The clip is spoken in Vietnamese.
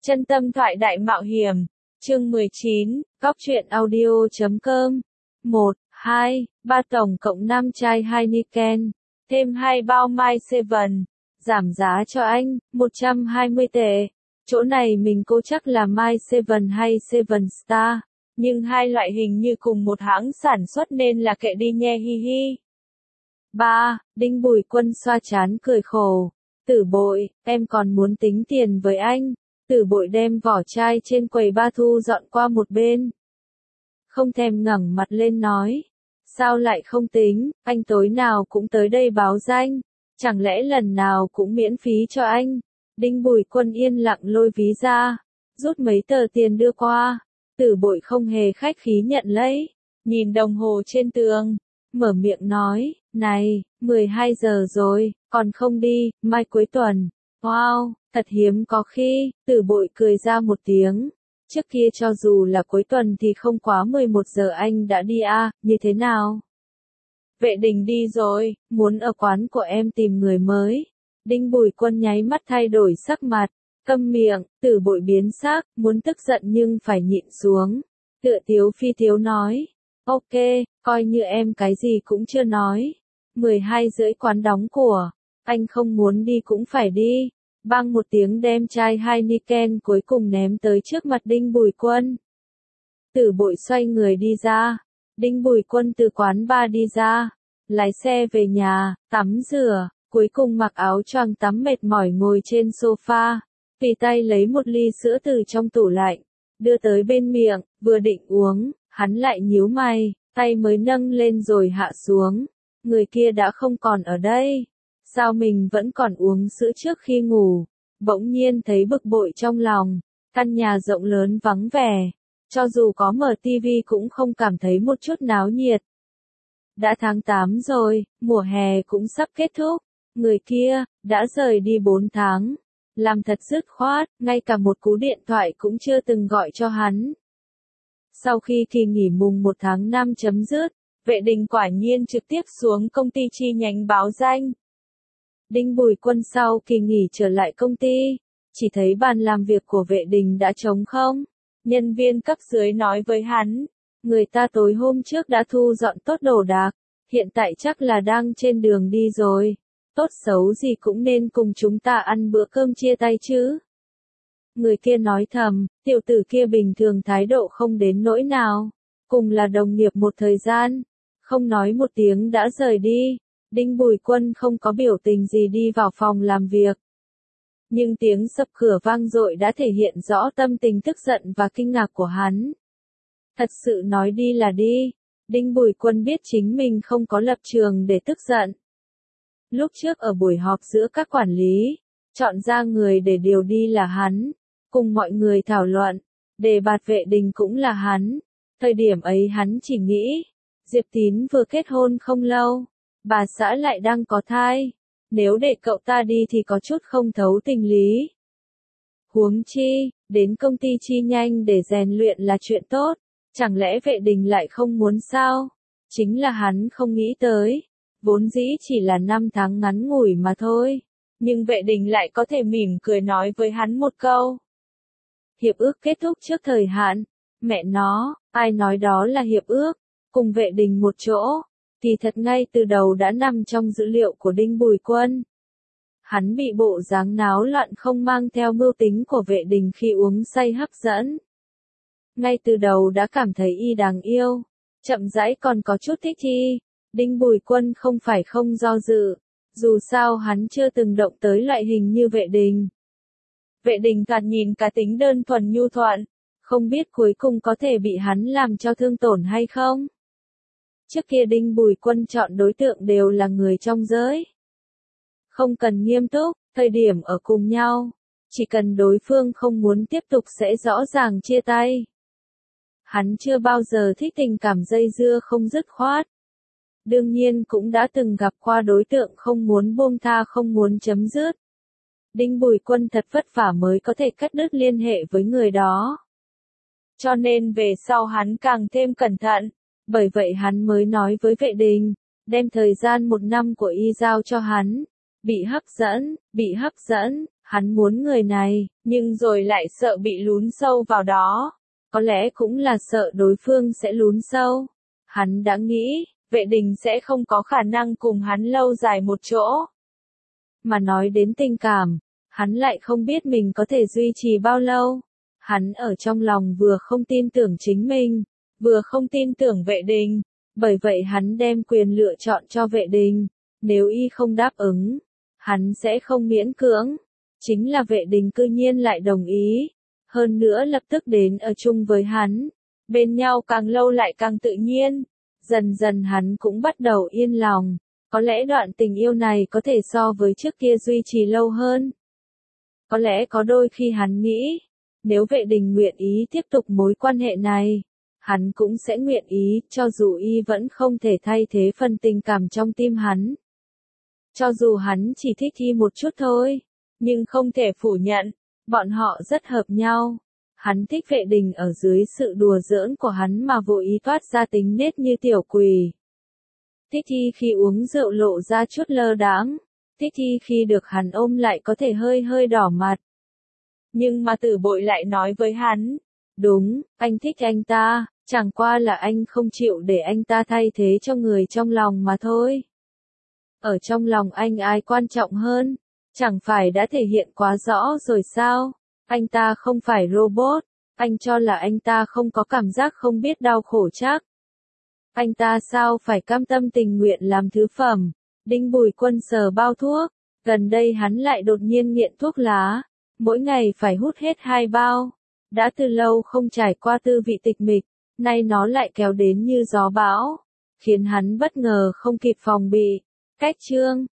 Chân tâm thoại đại mạo hiểm, chương 19, góc truyện audio.com. 1, 2, 3 tổng cộng 5 chai Heineken, thêm 2 bao My Seven, giảm giá cho anh, 120 tệ. Chỗ này mình cố chắc là My Seven hay Seven Star, nhưng hai loại hình như cùng một hãng sản xuất nên là kệ đi nhe hi hi. 3. Đinh Bùi Quân xoa trán cười khổ. Tử Bội, em còn muốn tính tiền với anh. Tử Bội đem vỏ chai trên quầy ba thu dọn qua một bên. Không thèm ngẩng mặt lên nói. Sao lại không tính, anh tối nào cũng tới đây báo danh. Chẳng lẽ lần nào cũng miễn phí cho anh. Đinh Bùi Quân yên lặng lôi ví ra. Rút mấy tờ tiền đưa qua. Tử Bội không hề khách khí nhận lấy. Nhìn đồng hồ trên tường. Mở miệng nói, này, 12 giờ rồi, còn không đi, mai cuối tuần. Wow, thật hiếm có khi, Tử Bội cười ra một tiếng. Trước kia cho dù là cuối tuần thì không quá 11 giờ anh đã đi à, như thế nào? Vệ Đình đi rồi, muốn ở quán của em tìm người mới. Đinh Bùi Quân nháy mắt thay đổi sắc mặt, câm miệng, Tử Bội biến sắc, muốn tức giận nhưng phải nhịn xuống. Tựa Tiếu Phi Tiếu nói. Ok, coi như em cái gì cũng chưa nói. 12:30 quán đóng của. Anh không muốn đi cũng phải đi. Bang một tiếng đem chai Heineken cuối cùng ném tới trước mặt Đinh Bùi Quân. Tử Bội xoay người đi ra. Đinh Bùi Quân từ quán bar đi ra. Lái xe về nhà, tắm rửa, cuối cùng mặc áo choàng tắm mệt mỏi ngồi trên sofa. Tùy tay lấy một ly sữa từ trong tủ lạnh. Đưa tới bên miệng, vừa định uống. Hắn lại nhíu mày, tay mới nâng lên rồi hạ xuống. Người kia đã không còn ở đây. Sao mình vẫn còn uống sữa trước khi ngủ? Bỗng nhiên thấy bực bội trong lòng. Căn nhà rộng lớn vắng vẻ. Cho dù có mở tivi cũng không cảm thấy một chút náo nhiệt. Đã tháng 8 rồi, mùa hè cũng sắp kết thúc. Người kia, đã rời đi 4 tháng. Làm thật dứt khoát, ngay cả một cú điện thoại cũng chưa từng gọi cho hắn. Sau khi kỳ nghỉ mùng 1 tháng 5 chấm dứt, Vệ Đình quả nhiên trực tiếp xuống công ty chi nhánh báo danh. Đinh Bùi Quân sau kỳ nghỉ trở lại công ty, chỉ thấy bàn làm việc của Vệ Đình đã trống không. Nhân viên cấp dưới nói với hắn, người ta tối hôm trước đã thu dọn tốt đồ đạc, hiện tại chắc là đang trên đường đi rồi. Tốt xấu gì cũng nên cùng chúng ta ăn bữa cơm chia tay chứ. Người kia nói thầm, tiểu tử kia bình thường thái độ không đến nỗi nào. Cùng là đồng nghiệp một thời gian. Không nói một tiếng đã rời đi. Đinh Bùi Quân không có biểu tình gì đi vào phòng làm việc. Nhưng tiếng sập cửa vang dội đã thể hiện rõ tâm tình tức giận và kinh ngạc của hắn. Thật sự nói đi là đi. Đinh Bùi Quân biết chính mình không có lập trường để tức giận. Lúc trước ở buổi họp giữa các quản lý, chọn ra người để điều đi là hắn. Cùng mọi người thảo luận, đề bạt Vệ Đình cũng là hắn. Thời điểm ấy hắn chỉ nghĩ, Diệp Tín vừa kết hôn không lâu, bà xã lại đang có thai. Nếu để cậu ta đi thì có chút không thấu tình lý. Huống chi, đến công ty chi nhanh để rèn luyện là chuyện tốt. Chẳng lẽ Vệ Đình lại không muốn sao? Chính là hắn không nghĩ tới. Vốn dĩ chỉ là 5 tháng ngắn ngủi mà thôi. Nhưng Vệ Đình lại có thể mỉm cười nói với hắn một câu. Hiệp ước kết thúc trước thời hạn. Mẹ nó, ai nói đó là hiệp ước, cùng Vệ Đình một chỗ, thì thật ngay từ đầu đã nằm trong dữ liệu của Đinh Bùi Quân. Hắn bị bộ dáng náo loạn không mang theo mưu tính của Vệ Đình khi uống say hấp dẫn. Ngay từ đầu đã cảm thấy y đáng yêu, chậm rãi còn có chút thích thi. Đinh Bùi Quân không phải không do dự, dù sao hắn chưa từng động tới loại hình như Vệ Đình. Vệ Đình thoạt nhìn cá tính đơn thuần nhu thuận, không biết cuối cùng có thể bị hắn làm cho thương tổn hay không. Trước kia Đinh Bùi Quân chọn đối tượng đều là người trong giới. Không cần nghiêm túc, thời điểm ở cùng nhau, chỉ cần đối phương không muốn tiếp tục sẽ rõ ràng chia tay. Hắn chưa bao giờ thích tình cảm dây dưa không dứt khoát. Đương nhiên cũng đã từng gặp qua đối tượng không muốn buông tha không muốn chấm dứt. Đinh Bùi Quân thật vất vả mới có thể cắt đứt liên hệ với người đó. Cho nên về sau hắn càng thêm cẩn thận, bởi vậy hắn mới nói với Vệ Đình, đem thời gian 1 năm của y giao cho hắn. Bị hấp dẫn, Hắn muốn người này, nhưng rồi lại sợ bị lún sâu vào đó. Có lẽ cũng là sợ đối phương sẽ lún sâu. Hắn đã nghĩ, Vệ Đình sẽ không có khả năng cùng hắn lâu dài một chỗ. Mà nói đến tình cảm, hắn lại không biết mình có thể duy trì bao lâu. Hắn ở trong lòng vừa không tin tưởng chính mình, vừa không tin tưởng Vệ Đình. Bởi vậy hắn đem quyền lựa chọn cho Vệ Đình. Nếu y không đáp ứng, hắn sẽ không miễn cưỡng. Chính là Vệ Đình cư nhiên lại đồng ý. Hơn nữa lập tức đến ở chung với hắn. Bên nhau càng lâu lại càng tự nhiên. Dần dần hắn cũng bắt đầu yên lòng. Có lẽ đoạn tình yêu này có thể so với trước kia duy trì lâu hơn. Có lẽ có đôi khi hắn nghĩ, nếu Vệ Đình nguyện ý tiếp tục mối quan hệ này, hắn cũng sẽ nguyện ý, cho dù y vẫn không thể thay thế phần tình cảm trong tim hắn. Cho dù hắn chỉ thích y một chút thôi, nhưng không thể phủ nhận, bọn họ rất hợp nhau. Hắn thích Vệ Đình ở dưới sự đùa giỡn của hắn mà vô ý toát ra tính nết như tiểu quỷ. Thích y khi uống rượu lộ ra chút lơ đãng, thích y khi được hắn ôm lại có thể hơi hơi đỏ mặt. Nhưng mà Tử Bội lại nói với hắn, đúng, anh thích anh ta, chẳng qua là anh không chịu để anh ta thay thế cho người trong lòng mà thôi. Ở trong lòng anh ai quan trọng hơn, chẳng phải đã thể hiện quá rõ rồi sao? Anh ta không phải robot, anh cho là anh ta không có cảm giác không biết đau khổ chắc. Anh ta sao phải cam tâm tình nguyện làm thứ phẩm? Đinh Bùi Quân sờ bao thuốc, gần đây hắn lại đột nhiên nghiện thuốc lá, mỗi ngày phải hút hết 2 bao. Đã từ lâu không trải qua tư vị tịch mịch, nay nó lại kéo đến như gió bão, khiến hắn bất ngờ không kịp phòng bị. Cách chương